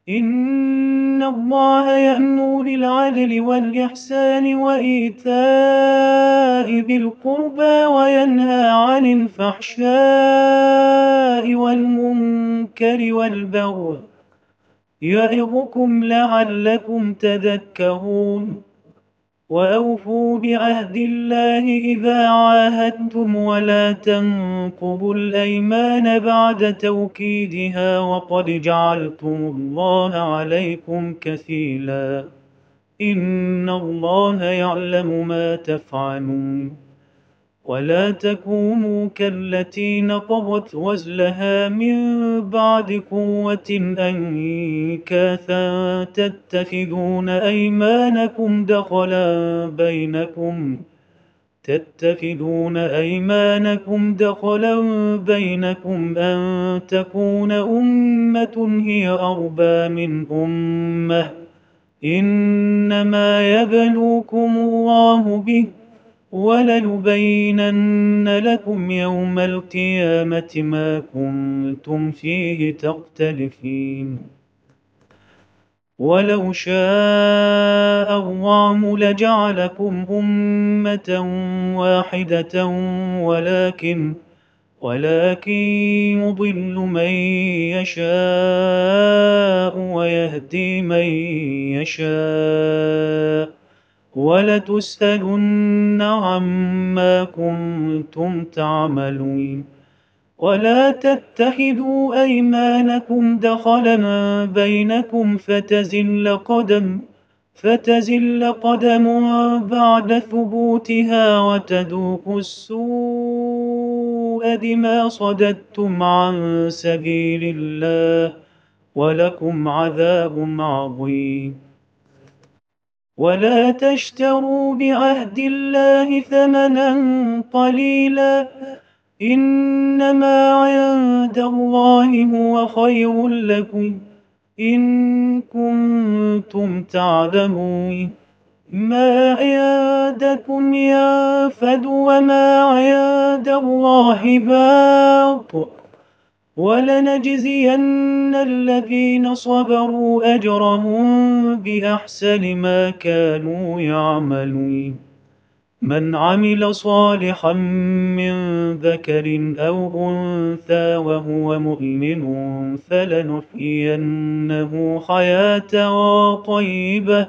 إن الله يأمر بالعدل والإحسان وإيتاء ذي القربى وينهى عن الفحشاء والمنكر والبغي يعظكم لعلكم تذكرون وأوفوا بعهد الله إذا عاهدتم ولا تنقضوا الأيمان بعد توكيدها وقد جعلتم الله عليكم كفيلا إن الله يعلم ما تفعلون ولا تكونوا كالتي نقضت غزلها من بعد قوة أنكاثا تتخذون أيمانكم دخلا بينكم أن تكون أمة هي أربى من أمة إنما يبلوكم الله به ولنبينن لكم يوم القيامة ما كنتم فيه تختلفين ولو شاء الله لجعلكم أمة واحدة ولكن يضل من يشاء ويهدي من يشاء ولتسألن عما كنتم تعملون ولا تتخذوا أيمانكم دخلا بينكم فتزل قدم بعد ثبوتها وتذوقوا السوء بما صددتم عن سبيل الله ولكم عذاب عظيم ولا تشتروا بعهد الله ثمنا قليلا إنما عند الله هو خير لكم إن كنتم تعلمون ما عندكم ينفد وما عند الله باق ولنجزين الذين صبروا أجرهم بأحسن ما كانوا يعملون من عمل صالحا من ذكر أو أنثى وهو مؤمن فلنحيينه حياة طيبة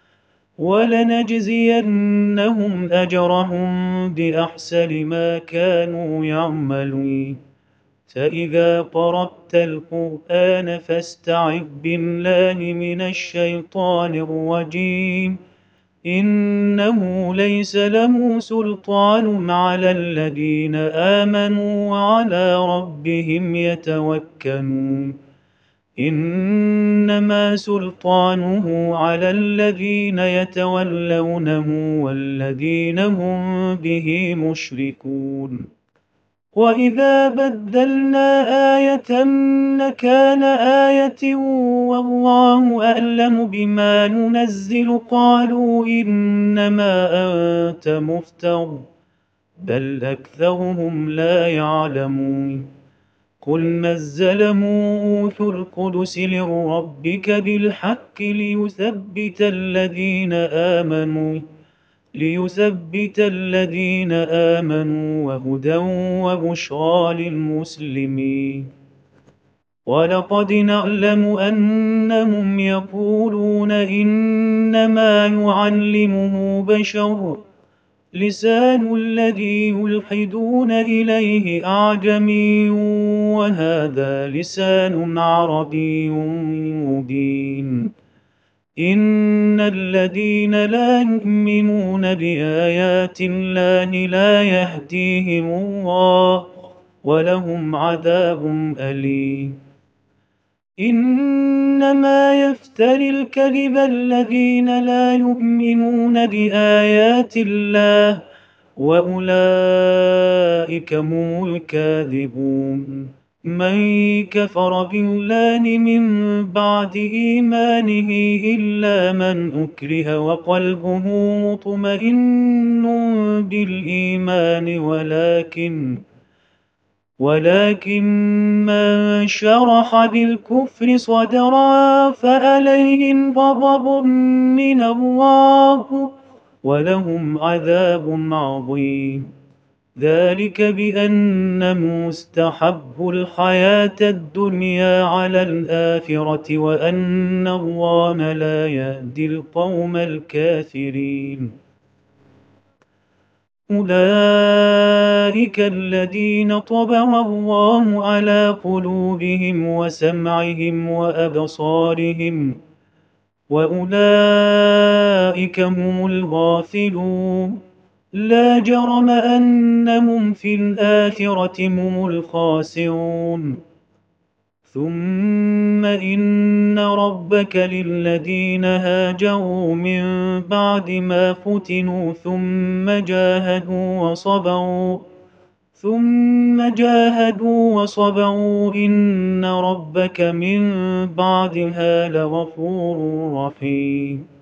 ولنجزينهم أجرهم بأحسن ما كانوا يعملون فإذا قرأت القرآن فاستعذ بالله من الشيطان الرجيم إنه ليس له سلطان على الذين آمنوا وعلى ربهم يتوكلون إنما سلطانه على الذين يتولونه والذين هم به مشركون وإذا بدلنا آية مكان آية والله أعلم بما ننزل قالوا إنما أنت مفتر بل أكثرهم لا يعلمون قل نزله روح القدس لربك بالحق ليثبت الذين آمنوا وهدى وبشرى للمسلمين ولقد نعلم أنهم يقولون إنما يعلمه بشر لسان الذي يلحدون إليه أعجمي وهذا لسان عربي مبين إن الذين لا يؤمنون بآيات الله لا يهديهم الله ولهم عذاب أليم إنما يفتري الكذب الذين لا يؤمنون بآيات الله وأولئك هم الكاذبون من كفر بالله من بعد إيمانه إلا من أكره وقلبه مطمئن بالإيمان ولكن من شرح بالكفر صدرا فعليهم غضب من الله ولهم عذاب عظيم. ذلك بأنهم استحبوا الحياة الدنيا على الآخرة وأن الله لا يهدي القوم الكافرين. أولئك الذين طبع الله على قلوبهم وسمعهم وأبصارهم وأولئك هم الغافلون. لا جرم أنهم في الآخرة هم الخاسرون. ثم إن ربك للذين هاجروا من بعد ما فتنوا ثم جاهدوا وصبروا إن ربك من بعدها لغفور رحيم.